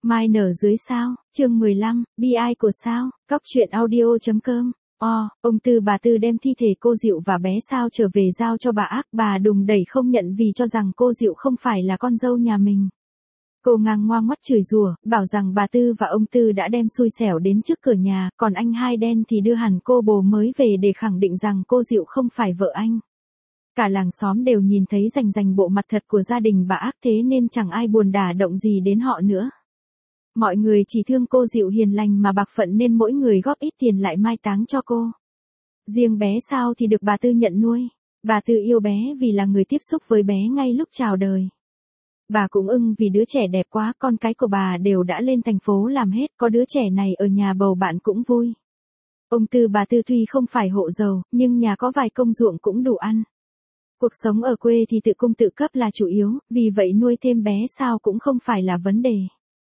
Mai nở dưới sao, chương 15, bi ai của sao, Cóc truyện audio.com. Ông Tư bà Tư đem thi thể cô Diệu và bé Sao trở về giao cho bà Ác, bà đùng đẩy không nhận vì cho rằng cô Diệu không phải là con dâu nhà mình. Cô ngang ngoang mắt chửi rủa, bảo rằng bà Tư và ông Tư đã đem xui xẻo đến trước cửa nhà, còn anh hai đen thì đưa hẳn cô bồ mới về để khẳng định rằng cô Diệu không phải vợ anh. Cả làng xóm đều nhìn thấy rành rành bộ mặt thật của gia đình bà Ác, thế nên chẳng ai buồn đả động gì đến họ nữa. Mọi người chỉ thương cô Diệu hiền lành mà bạc phận nên mỗi người góp ít tiền lại mai táng cho cô. Riêng bé Sao thì được bà Tư nhận nuôi. Bà Tư yêu bé vì là người tiếp xúc với bé ngay lúc chào đời. Bà cũng ưng vì đứa trẻ đẹp quá, con cái của bà đều đã lên thành phố làm hết, có đứa trẻ này ở nhà bầu bạn cũng vui. Ông Tư bà Tư tuy không phải hộ giàu, nhưng nhà có vài công ruộng cũng đủ ăn. Cuộc sống ở quê thì tự cung tự cấp là chủ yếu, vì vậy nuôi thêm bé Sao cũng không phải là vấn đề.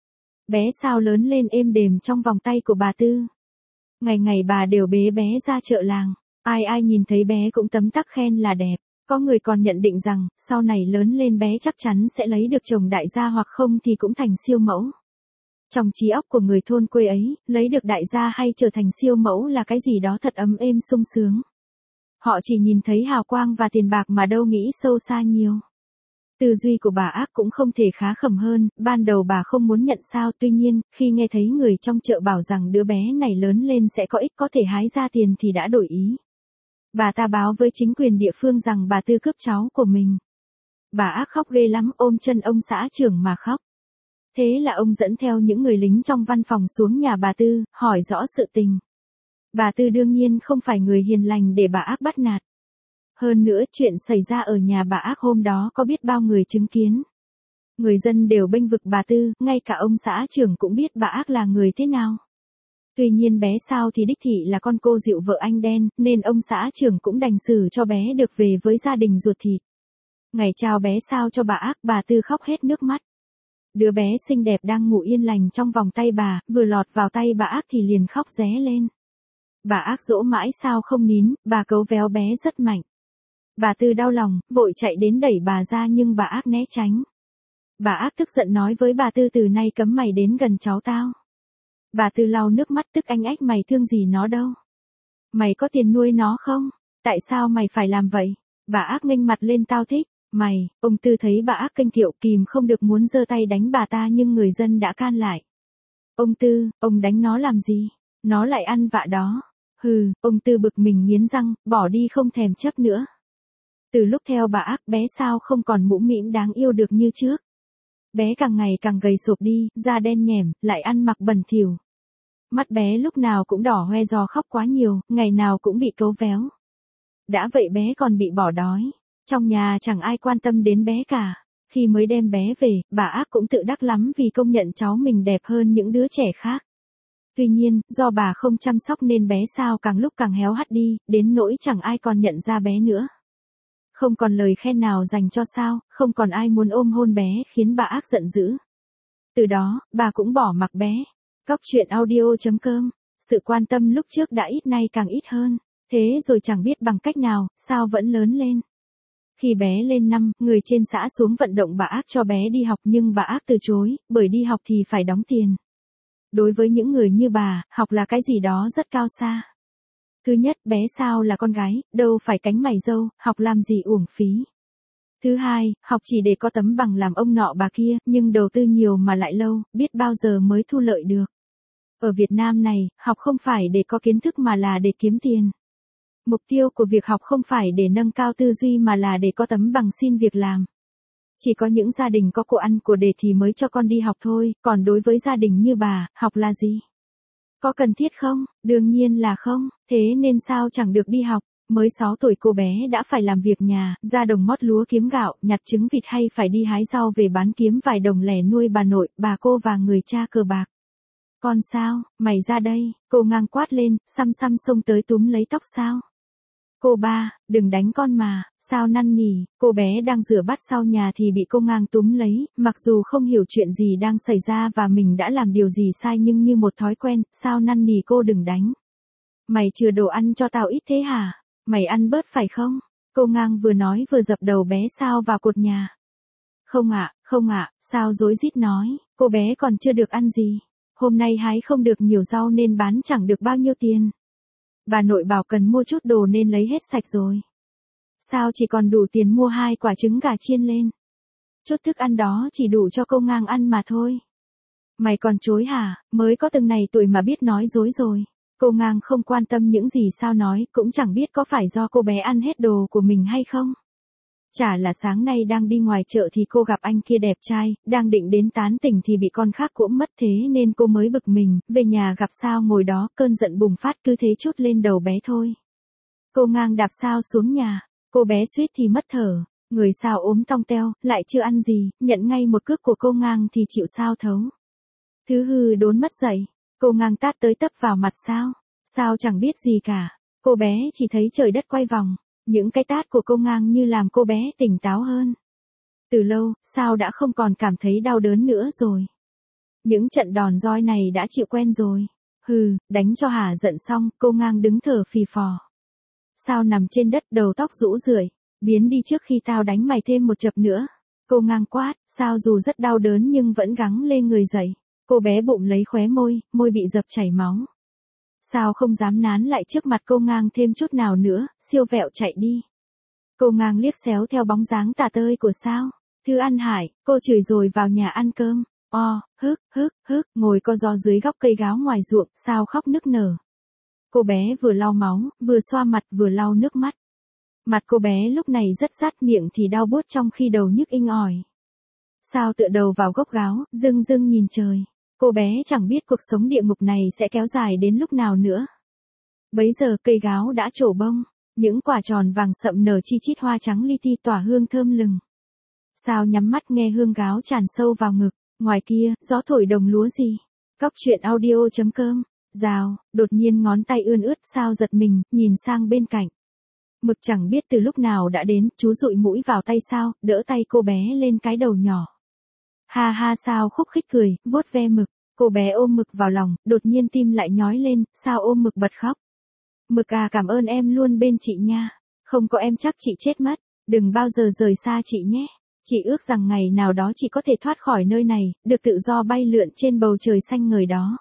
Bé Sao lớn lên êm đềm trong vòng tay của bà Tư. Ngày ngày bà đều bế bé ra chợ làng, ai nhìn thấy bé cũng tấm tắc khen là đẹp. Có người còn nhận định rằng, sau này lớn lên bé chắc chắn sẽ lấy được chồng đại gia hoặc không thì cũng thành siêu mẫu. Trong trí óc của người thôn quê ấy, lấy được đại gia hay trở thành siêu mẫu là cái gì đó thật ấm êm sung sướng. Họ chỉ nhìn thấy hào quang và tiền bạc mà đâu nghĩ sâu xa nhiều. Tư duy của bà Ác cũng không thể khá khẩm hơn, ban đầu bà không muốn nhận Sao, tuy nhiên, khi nghe thấy người trong chợ bảo rằng đứa bé này lớn lên sẽ có ích có thể hái ra tiền thì đã đổi ý. Bà ta báo với chính quyền địa phương rằng bà Tư cướp cháu của mình. Bà Ác khóc ghê lắm, ôm chân ông xã trưởng mà khóc. Thế là ông dẫn theo những người lính trong văn phòng xuống nhà bà Tư, hỏi rõ sự tình. Bà Tư đương nhiên không phải người hiền lành để bà Ác bắt nạt. Hơn nữa chuyện xảy ra ở nhà bà Ác hôm đó có biết bao người chứng kiến. Người dân đều bênh vực bà Tư, ngay cả ông xã trưởng cũng biết bà Ác là người thế nào. Tuy nhiên bé Sao thì đích thị là con cô Diệu vợ anh đen, nên ông xã trưởng cũng đành xử cho bé được về với gia đình ruột thịt. Ngày trao bé Sao cho bà Ác, bà Tư khóc hết nước mắt. Đứa bé xinh đẹp đang ngủ yên lành trong vòng tay bà, vừa lọt vào tay bà Ác thì liền khóc ré lên. Bà Ác dỗ mãi Sao không nín, bà cấu véo bé rất mạnh. Bà Tư đau lòng, vội chạy đến đẩy bà ra nhưng bà Ác né tránh. Bà Ác tức giận nói với bà Tư từ nay cấm mày đến gần cháu tao. Bà Tư lau nước mắt tức anh ách, mày thương gì nó đâu. Mày có tiền nuôi nó không? Tại sao mày phải làm vậy? Bà Ác nghênh mặt lên, tao thích. Mày, ông Tư thấy bà Ác kênh kiệu kìm không được muốn giơ tay đánh bà ta nhưng người dân đã can lại. Ông Tư, ông đánh nó làm gì? Nó lại ăn vạ đó. Hừ, ông Tư bực mình nghiến răng, bỏ đi không thèm chấp nữa. Từ lúc theo bà Ác, bé Sao không còn mũm mĩm đáng yêu được như trước. Bé càng ngày càng gầy sụp đi, da đen nhẻm, lại ăn mặc bẩn thỉu. Mắt bé lúc nào cũng đỏ hoe do khóc quá nhiều, ngày nào cũng bị cấu véo. Đã vậy bé còn bị bỏ đói. Trong nhà chẳng ai quan tâm đến bé cả. Khi mới đem bé về, bà Ác cũng tự đắc lắm vì công nhận cháu mình đẹp hơn những đứa trẻ khác. Tuy nhiên, do bà không chăm sóc nên bé Sao càng lúc càng héo hắt đi, đến nỗi chẳng ai còn nhận ra bé nữa. Không còn lời khen nào dành cho Sao, không còn ai muốn ôm hôn bé khiến bà Ác giận dữ. Từ đó, bà cũng bỏ mặc bé. Cóc truyện audio.com. Sự quan tâm lúc trước đã ít nay càng ít hơn. Thế rồi chẳng biết bằng cách nào, Sao vẫn lớn lên. Khi bé lên năm, người trên xã xuống vận động bà Ác cho bé đi học nhưng bà Ác từ chối, bởi đi học thì phải đóng tiền. Đối với những người như bà, học là cái gì đó rất cao xa. Thứ nhất, bé Sao là con gái, đâu phải cánh mày râu, học làm gì uổng phí. Thứ hai, học chỉ để có tấm bằng làm ông nọ bà kia, nhưng đầu tư nhiều mà lại lâu, biết bao giờ mới thu lợi được. Ở Việt Nam này, học không phải để có kiến thức mà là để kiếm tiền. Mục tiêu của việc học không phải để nâng cao tư duy mà là để có tấm bằng xin việc làm. Chỉ có những gia đình có của ăn của để thì mới cho con đi học thôi, còn đối với gia đình như bà, học là gì? Có cần thiết không? Đương nhiên là không, thế nên Sao chẳng được đi học. Mới 6 tuổi cô bé đã phải làm việc nhà, ra đồng mót lúa kiếm gạo, nhặt trứng vịt hay phải đi hái rau về bán kiếm vài đồng lẻ nuôi bà nội, bà cô và người cha cờ bạc. Con Sao, mày ra đây, cô ngang quát lên, xăm xông tới túm lấy tóc Sao. Cô ba, đừng đánh con mà, Sao năn nỉ, cô bé đang rửa bát sau nhà thì bị cô ngang túm lấy, mặc dù không hiểu chuyện gì đang xảy ra và mình đã làm điều gì sai nhưng như một thói quen, Sao năn nỉ cô đừng đánh. Mày chừa đồ ăn cho tao ít thế hả? Mày ăn bớt phải không? Cô ngang vừa nói vừa dập đầu bé Sao vào cột nhà. Không ạ, sao rối rít nói, cô bé còn chưa được ăn gì. Hôm nay hái không được nhiều rau nên bán chẳng được bao nhiêu tiền. Bà nội bảo cần mua chút đồ nên lấy hết sạch rồi. Sao chỉ còn đủ tiền mua 2 quả trứng gà chiên lên. Chút thức ăn đó chỉ đủ cho cô Ngang ăn mà thôi. Mày còn chối hả, mới có từng này tuổi mà biết nói dối rồi. Cô Ngang không quan tâm những gì sao nói, cũng chẳng biết có phải do cô bé ăn hết đồ của mình hay không. Chả là sáng nay đang đi ngoài chợ thì cô gặp anh kia đẹp trai, đang định đến tán tỉnh thì bị con khác cũm mất thế nên cô mới bực mình, về nhà gặp Sao ngồi đó, cơn giận bùng phát cứ thế trút lên đầu bé thôi. Cô Ngang đạp Sao xuống nhà, cô bé suýt thì mất thở, người Sao ốm tong teo, lại chưa ăn gì, nhận ngay một cước của cô Ngang thì chịu sao thấu. Thứ hư đốn mất dậy, cô Ngang tát tới tấp vào mặt Sao, Sao chẳng biết gì cả, cô bé chỉ thấy trời đất quay vòng. Những cái tát của cô Ngang như làm cô bé tỉnh táo hơn. Từ lâu, Sao đã không còn cảm thấy đau đớn nữa rồi. Những trận đòn roi này đã chịu quen rồi. Hừ, đánh cho hả giận xong, cô Ngang đứng thở phì phò. Sao nằm trên đất đầu tóc rũ rượi, biến đi trước khi tao đánh mày thêm một chập nữa. Cô Ngang quát, Sao dù rất đau đớn nhưng vẫn gắng lê người dậy. Cô bé bụng lấy khóe môi, môi bị dập chảy máu. Sao không dám nán lại trước mặt cô Ngang thêm chút nào nữa, siêu vẹo chạy đi. Cô Ngang liếc xéo theo bóng dáng tả tơi của Sao. Thư ăn hải, cô chửi rồi vào nhà ăn cơm. Hức, ngồi co ro dưới góc cây gáo ngoài ruộng, Sao khóc nức nở. Cô bé vừa lau máu, vừa xoa mặt vừa lau nước mắt. Mặt cô bé lúc này rất rát, miệng thì đau buốt trong khi đầu nhức inh ỏi. Sao tựa đầu vào gốc gáo, dưng dưng nhìn trời. Cô bé chẳng biết cuộc sống địa ngục này sẽ kéo dài đến lúc nào nữa. Bấy giờ cây gáo đã trổ bông, những quả tròn vàng sậm nở chi chít hoa trắng li ti tỏa hương thơm lừng. Sao nhắm mắt nghe hương gáo tràn sâu vào ngực, ngoài kia, gió thổi đồng lúa gì. Cóc truyện audio.com, rào, đột nhiên ngón tay ươn ướt, Sao giật mình, nhìn sang bên cạnh. Mực chẳng biết từ lúc nào đã đến, chú dụi mũi vào tay Sao, đỡ tay cô bé lên cái đầu nhỏ. Ha ha, Sao khúc khích cười, vuốt ve Mực. Cô bé ôm Mực vào lòng, đột nhiên tim lại nhói lên, Sao ôm Mực bật khóc. Mực à, cảm ơn em luôn bên chị nha. Không có em chắc chị chết mất. Đừng bao giờ rời xa chị nhé. Chị ước rằng ngày nào đó chị có thể thoát khỏi nơi này, được tự do bay lượn trên bầu trời xanh ngời đó.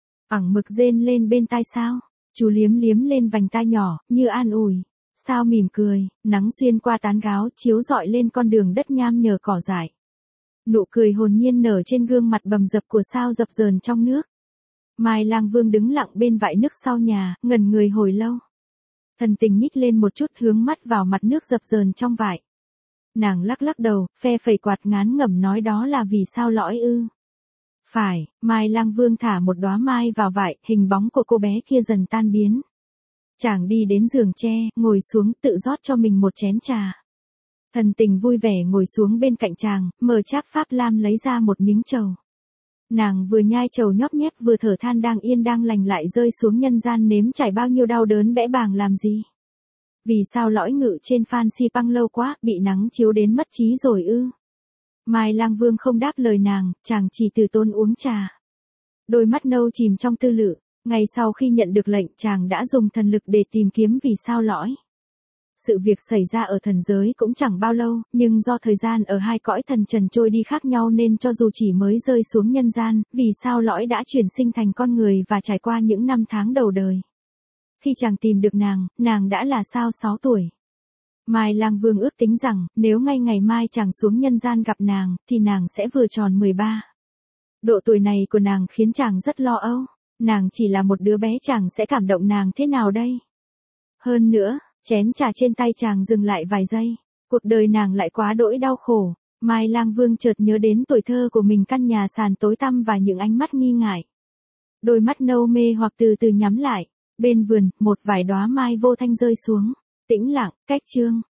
Mực rên lên bên tai Sao. Chú liếm liếm lên vành tai nhỏ, như an ủi. Sao mỉm cười, nắng xuyên qua tán gáo chiếu rọi lên con đường đất nham nhở cỏ dại. Nụ cười hồn nhiên nở trên gương mặt bầm dập của Sao dập dờn trong nước. Mai Lang Vương đứng lặng bên vại nước sau nhà, ngẩn người hồi lâu. Thần tình nhích lên một chút, hướng mắt vào mặt nước dập dờn trong vại. Nàng lắc lắc đầu, phe phẩy quạt ngán ngẩm nói đó là vì Sao lõi ư. Phải, Mai Lang Vương thả một đóa mai vào vại, hình bóng của cô bé kia dần tan biến. Chàng đi đến giường tre, ngồi xuống tự rót cho mình một chén trà. Thần tình vui vẻ ngồi xuống bên cạnh chàng, mở cháp pháp lam lấy ra một miếng trầu. Nàng vừa nhai trầu nhóp nhép vừa thở than đang yên đang lành lại rơi xuống nhân gian nếm trải bao nhiêu đau đớn bẽ bàng làm gì. Vì sao lõi ngự trên Phan Xi Păng lâu quá, bị nắng chiếu đến mất trí rồi ư. Mai Lang Vương không đáp lời nàng, chàng chỉ từ tốn uống trà. Đôi mắt nâu chìm trong tư lự, ngay sau khi nhận được lệnh chàng đã dùng thần lực để tìm kiếm vì sao lõi. Sự việc xảy ra ở thần giới cũng chẳng bao lâu, nhưng do thời gian ở hai cõi thần trần trôi đi khác nhau nên cho dù chỉ mới rơi xuống nhân gian, vì sao lõi đã chuyển sinh thành con người và trải qua những năm tháng đầu đời. Khi chàng tìm được nàng đã là Sao 6 tuổi. Mai Lang Vương ước tính rằng, nếu ngay ngày mai chàng xuống nhân gian gặp nàng, thì nàng sẽ vừa tròn 13. Độ tuổi này của nàng khiến chàng rất lo âu. Nàng chỉ là một đứa bé, chàng sẽ cảm động nàng thế nào đây? Hơn nữa, chén trà trên tay chàng dừng lại vài giây. Cuộc đời nàng lại quá đỗi đau khổ. Mai Lang Vương chợt nhớ đến tuổi thơ của mình, căn nhà sàn tối tăm và những ánh mắt nghi ngại. Đôi mắt nâu mê hoặc từ từ nhắm lại. Bên vườn, một vài đóa mai vô thanh rơi xuống. Tĩnh lặng, cách chương.